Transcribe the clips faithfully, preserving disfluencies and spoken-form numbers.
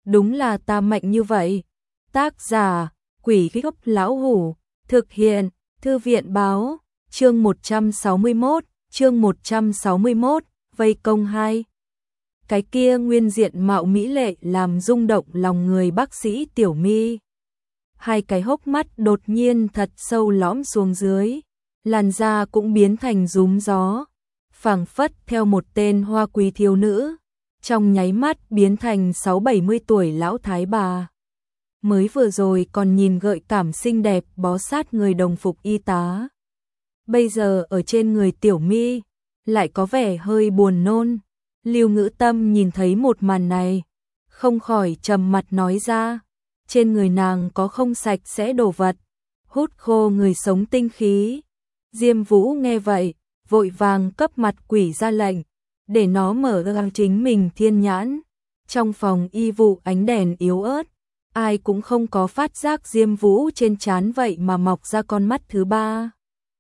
đúng là ta mạnh như vậy. Tác giả, Quỷ Gốc Lão Hủ, thực hiện, Thư viện báo, chương một trăm sáu mươi mốt, chương một trăm sáu mươi mốt, vây công hai. Cái kia nguyên diện mạo mỹ lệ làm rung động lòng người bác sĩ Tiểu My. Hai cái hốc mắt đột nhiên thật sâu lõm xuống dưới, làn da cũng biến thành rúm gió, phảng phất theo một tên hoa quý thiếu nữ, trong nháy mắt biến thành sáu bảy mươi tuổi lão thái bà. Mới vừa rồi còn nhìn gợi cảm xinh đẹp bó sát người đồng phục y tá. Bây giờ ở trên người Tiểu My, lại có vẻ hơi buồn nôn. Lưu Ngữ Tâm nhìn thấy một màn này, không khỏi trầm mặt nói ra, trên người nàng có không sạch sẽ đồ vật, hút khô người sống tinh khí. Diêm Vũ nghe vậy, vội vàng cấp mặt quỷ ra lệnh, để nó mở ra chính mình thiên nhãn. Trong phòng y vụ ánh đèn yếu ớt, ai cũng không có phát giác Diêm Vũ trên trán vậy mà mọc ra con mắt thứ ba.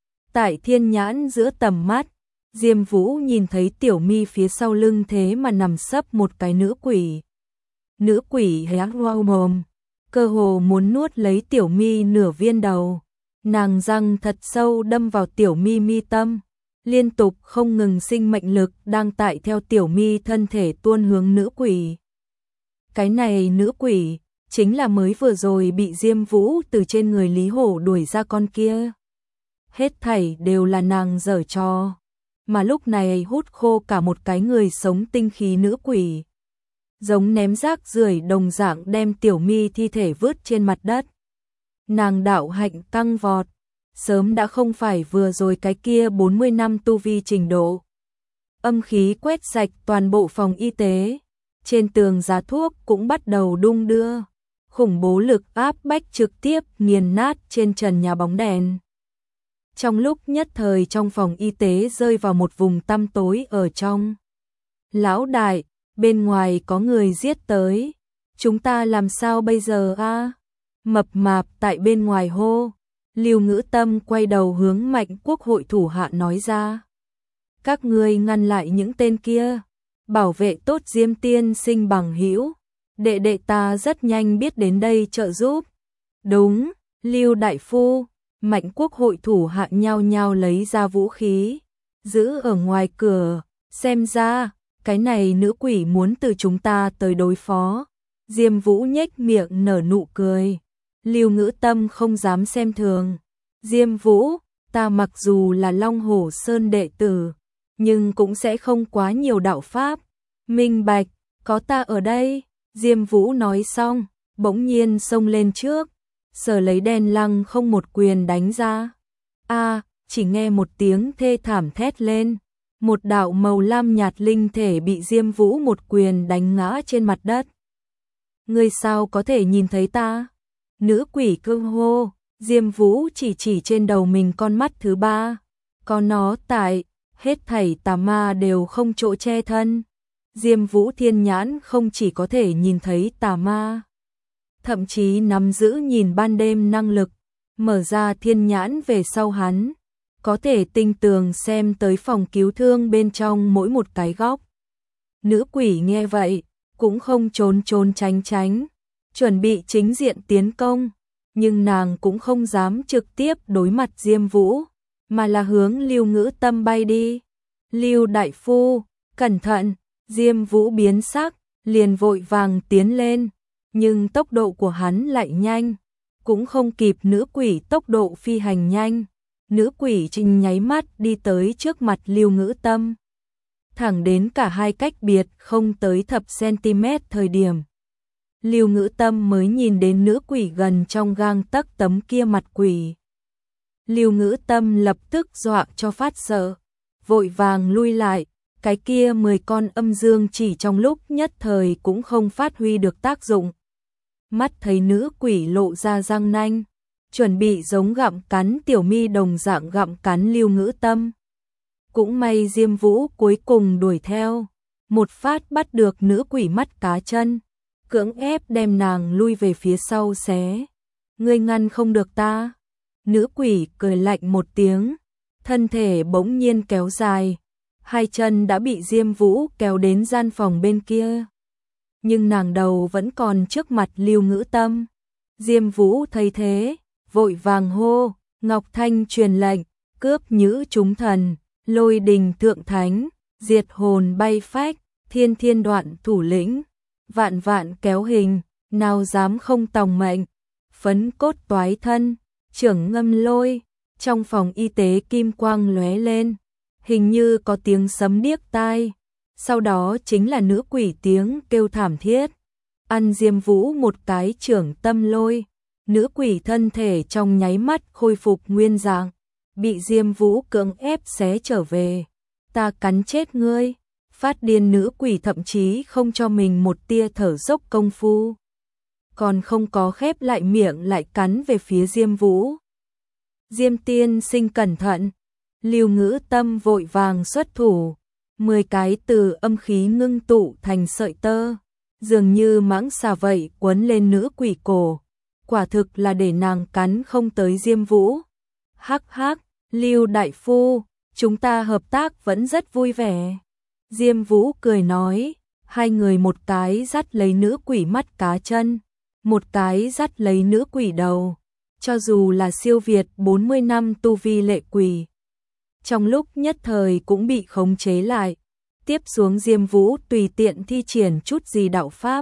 Tại thiên nhãn giữa tầm mắt, Diêm Vũ nhìn thấy Tiểu My phía sau lưng thế mà nằm sấp một cái nữ quỷ. Nữ quỷ hé wow mồm, cơ hồ muốn nuốt lấy Tiểu My nửa viên đầu. Nàng răng thật sâu đâm vào Tiểu My mi tâm, liên tục không ngừng sinh mệnh lực đang tại theo Tiểu My thân thể tuôn hướng nữ quỷ. Cái này nữ quỷ chính là mới vừa rồi bị Diêm Vũ từ trên người Lý Hổ đuổi ra con kia. Hết thảy đều là nàng giở trò, mà lúc này hút khô cả một cái người sống tinh khí nữ quỷ. Giống ném rác rưởi đồng dạng đem Tiểu My thi thể vứt trên mặt đất. Nàng đạo hạnh tăng vọt, sớm đã không phải vừa rồi cái kia bốn mươi năm tu vi trình độ. Âm khí quét sạch toàn bộ phòng y tế, trên tường giá thuốc cũng bắt đầu đung đưa. Khủng bố lực áp bách trực tiếp nghiền nát trên trần nhà bóng đèn. Trong lúc nhất thời trong phòng y tế rơi vào một vùng tăm tối ở trong. Lão đại, bên ngoài có người giết tới, chúng ta làm sao bây giờ a? Mập mạp tại bên ngoài hô. Lưu Ngữ Tâm quay đầu hướng Mạnh Quốc hội thủ hạ nói ra. Các ngươi ngăn lại những tên kia, bảo vệ tốt Diêm tiên sinh bằng hữu. Đệ đệ ta rất nhanh biết đến đây trợ giúp. Đúng, Lưu đại phu. Mạnh Quốc hội thủ hạ nhao nhao lấy ra vũ khí, giữ ở ngoài cửa, xem ra, cái này nữ quỷ muốn từ chúng ta tới đối phó. Diêm Vũ nhếch miệng nở nụ cười. Lưu Ngữ Tâm không dám xem thường. Diêm Vũ, ta mặc dù là Long Hổ Sơn đệ tử, nhưng cũng sẽ không quá nhiều đạo pháp. Minh bạch, có ta ở đây. Diêm Vũ nói xong, bỗng nhiên xông lên trước, sở lấy đen lăng không một quyền đánh ra. A, chỉ nghe một tiếng thê thảm thét lên, một đạo màu lam nhạt linh thể bị Diêm Vũ một quyền đánh ngã trên mặt đất. Ngươi sao có thể nhìn thấy ta? Nữ quỷ kêu hô. Diêm Vũ chỉ chỉ trên đầu mình con mắt thứ ba, có nó tại, hết thảy tà ma đều không chỗ che thân. Diêm Vũ thiên nhãn không chỉ có thể nhìn thấy tà ma, thậm chí nắm giữ nhìn ban đêm năng lực. Mở ra thiên nhãn về sau hắn, có thể tinh tường xem tới phòng cứu thương bên trong mỗi một cái góc. Nữ quỷ nghe vậy, cũng không trốn trốn tránh tránh, chuẩn bị chính diện tiến công, nhưng nàng cũng không dám trực tiếp đối mặt Diêm Vũ, mà là hướng Lưu Ngữ Tâm bay đi. Lưu đại phu, cẩn thận. Diêm Vũ biến sắc, liền vội vàng tiến lên, nhưng tốc độ của hắn lại nhanh, cũng không kịp nữ quỷ tốc độ phi hành nhanh. Nữ quỷ trình nháy mắt đi tới trước mặt Lưu Ngữ Tâm, thẳng đến cả hai cách biệt không tới thập cm thời điểm. Lưu Ngữ Tâm mới nhìn đến nữ quỷ gần trong gang tấc tấm kia mặt quỷ. Lưu Ngữ Tâm lập tức dọa cho phát sợ, vội vàng lui lại. Cái kia mười con âm dương chỉ trong lúc nhất thời cũng không phát huy được tác dụng. Mắt thấy nữ quỷ lộ ra răng nanh, chuẩn bị giống gặm cắn Tiểu My đồng dạng gặm cắn Lưu Ngữ Tâm. Cũng may Diêm Vũ cuối cùng đuổi theo, một phát bắt được nữ quỷ mắt cá chân, cưỡng ép đem nàng lui về phía sau xé. Ngươi ngăn không được ta. Nữ quỷ cười lạnh một tiếng, thân thể bỗng nhiên kéo dài, hai chân đã bị Diêm Vũ kéo đến gian phòng bên kia. nhưng nàng đầu vẫn còn trước mặt Lưu Ngữ Tâm. Diêm Vũ thấy thế, vội vàng hô, Ngọc Thanh truyền lệnh, cướp nhữ chúng thần, lôi đình thượng thánh, diệt hồn bay phách, thiên thiên đoạn thủ lĩnh, vạn vạn kéo hình, nào dám không tòng mệnh, phấn cốt toái thân, trưởng ngâm lôi. Trong phòng y tế kim quang lóe lên, hình như có tiếng sấm điếc tai, sau đó chính là nữ quỷ tiếng kêu thảm thiết. Ăn Diêm Vũ một cái trưởng tâm lôi, nữ quỷ thân thể trong nháy mắt khôi phục nguyên dạng, bị Diêm Vũ cưỡng ép xé trở về. Ta cắn chết ngươi, phát điên nữ quỷ thậm chí không cho mình một tia thở dốc công phu. Còn không có khép lại miệng lại cắn về phía Diêm Vũ. Diêm tiên sinh cẩn thận, Lưu Ngữ Tâm vội vàng xuất thủ, mười cái từ âm khí ngưng tụ thành sợi tơ, dường như mãng xà vậy quấn lên nữ quỷ cổ, quả thực là để nàng cắn không tới Diêm Vũ. Hắc hắc, Lưu đại phu, chúng ta hợp tác vẫn rất vui vẻ. Diêm Vũ cười nói, hai người một cái dắt lấy nữ quỷ mắt cá chân, một cái dắt lấy nữ quỷ đầu. Cho dù là siêu việt bốn mươi năm tu vi lệ quỷ, trong lúc nhất thời cũng bị khống chế lại. Tiếp xuống Diêm Vũ tùy tiện thi triển chút gì đạo pháp,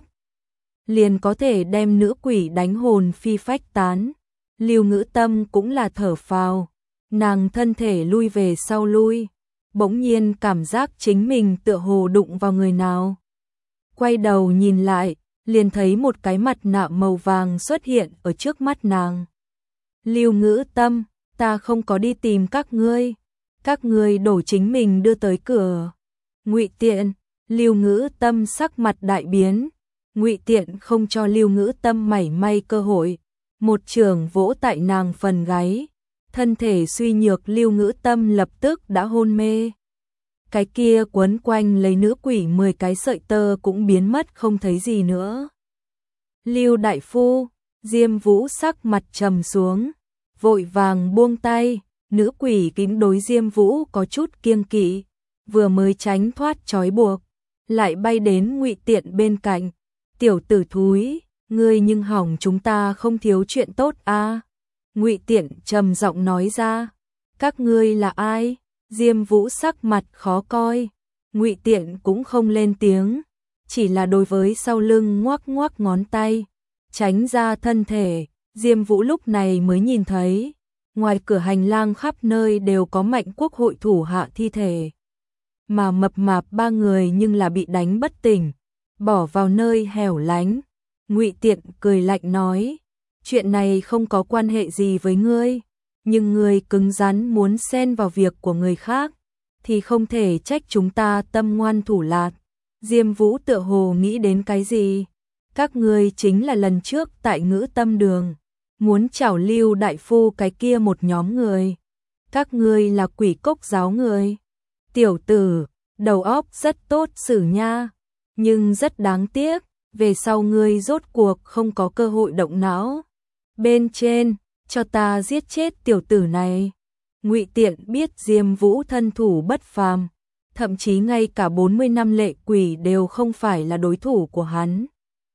liền có thể đem nữ quỷ đánh hồn phi phách tán. Lưu Ngữ Tâm cũng là thở phào, nàng thân thể lui về sau lui, bỗng nhiên cảm giác chính mình tựa hồ đụng vào người nào. Quay đầu nhìn lại, liền thấy một cái mặt nạ màu vàng xuất hiện ở trước mắt nàng. Lưu Ngữ Tâm, ta không có đi tìm các ngươi, các ngươi đổ chính mình đưa tới cửa. Ngụy Tiện, Lưu Ngữ Tâm sắc mặt đại biến, Ngụy Tiện không cho Lưu Ngữ Tâm mảy may cơ hội, một chưởng vỗ tại nàng phần gáy, thân thể suy nhược Lưu Ngữ Tâm lập tức đã hôn mê. Cái kia quấn quanh lấy nữ quỷ mười cái sợi tơ cũng biến mất không thấy gì nữa. Lưu đại phu, Diêm Vũ sắc mặt trầm xuống, vội vàng buông tay, nữ quỷ kính đối Diêm Vũ có chút kiêng kỵ, vừa mới tránh thoát trói buộc, lại bay đến Ngụy Tiện bên cạnh. Tiểu tử thúi, ngươi nhưng hỏng chúng ta không thiếu chuyện tốt a. À? Ngụy Tiện trầm giọng nói ra, các ngươi là ai? Diêm Vũ sắc mặt khó coi, Ngụy Tiện cũng không lên tiếng, chỉ là đối với sau lưng ngoắc ngoắc ngón tay, tránh ra thân thể. Diêm Vũ lúc này mới nhìn thấy, ngoài cửa hành lang khắp nơi đều có Mạnh Quốc hội thủ hạ thi thể, mà mập mạp ba người nhưng là bị đánh bất tỉnh, bỏ vào nơi hẻo lánh. Ngụy Tiện cười lạnh nói, chuyện này không có quan hệ gì với ngươi, nhưng ngươi cứng rắn muốn xen vào việc của người khác, thì không thể trách chúng ta tâm ngoan thủ lạt. Diêm Vũ tựa hồ nghĩ đến cái gì, các ngươi chính là lần trước tại Ngữ Tâm Đường muốn chảo Lưu đại phu cái kia một nhóm người, các ngươi là Quỷ Cốc giáo người. Tiểu tử, đầu óc rất tốt xử nha, nhưng rất đáng tiếc, về sau ngươi rốt cuộc không có cơ hội động não. Bên trên, cho ta giết chết tiểu tử này. Ngụy Tiện biết Diêm Vũ thân thủ bất phàm, thậm chí ngay cả bốn mươi năm lệ quỷ đều không phải là đối thủ của hắn.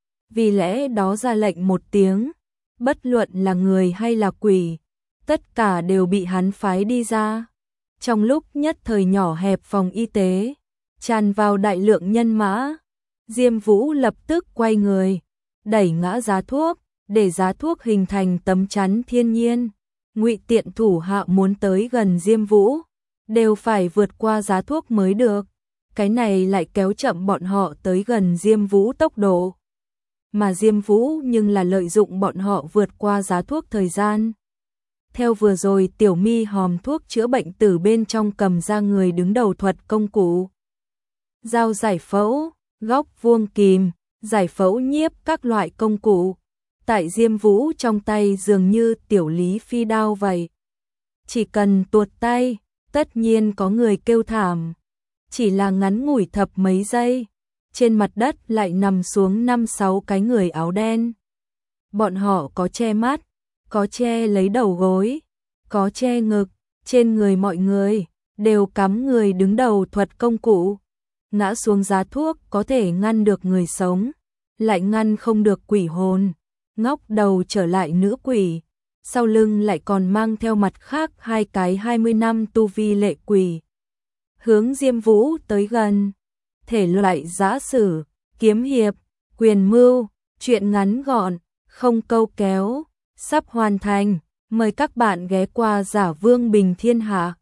Vì lẽ đó ra lệnh một tiếng, bất luận là người hay là quỷ, tất cả đều bị hắn phái đi ra. Trong lúc nhất thời nhỏ hẹp phòng y tế, tràn vào đại lượng nhân mã, Diêm Vũ lập tức quay người, đẩy ngã giá thuốc, để giá thuốc hình thành tấm chắn thiên nhiên. Ngụy Tiện thủ hạ muốn tới gần Diêm Vũ, đều phải vượt qua giá thuốc mới được. Cái này lại kéo chậm bọn họ tới gần Diêm Vũ tốc độ. Mà Diêm Vũ nhưng là lợi dụng bọn họ vượt qua giá thuốc thời gian. Theo vừa rồi Tiểu Mi hòm thuốc chữa bệnh từ bên trong cầm ra người đứng đầu thuật công cụ. Dao giải phẫu, góc vuông kìm, giải phẫu nhiếp các loại công cụ. Tại Diêm Vũ trong tay dường như tiểu lý phi đao vậy. Chỉ cần tuột tay, tất nhiên có người kêu thảm. Chỉ là ngắn ngủi thập mấy giây, trên mặt đất lại nằm xuống năm sáu cái người áo đen. Bọn họ có che mắt, có che lấy đầu gối, có che ngực, trên người mọi người đều cắm người đứng đầu thuật công cụ. Ngã xuống giá thuốc có thể ngăn được người sống, lại ngăn không được quỷ hồn, ngóc đầu trở lại nữ quỷ, sau lưng lại còn mang theo mặt khác hai cái hai mươi năm tu vi lệ quỷ. Hướng Diêm Vũ tới gần, thể loại giã sử, kiếm hiệp, quyền mưu, truyện ngắn gọn, không câu kéo, sắp hoàn thành, mời các bạn ghé qua Giả Vương Bình Thiên Hạ.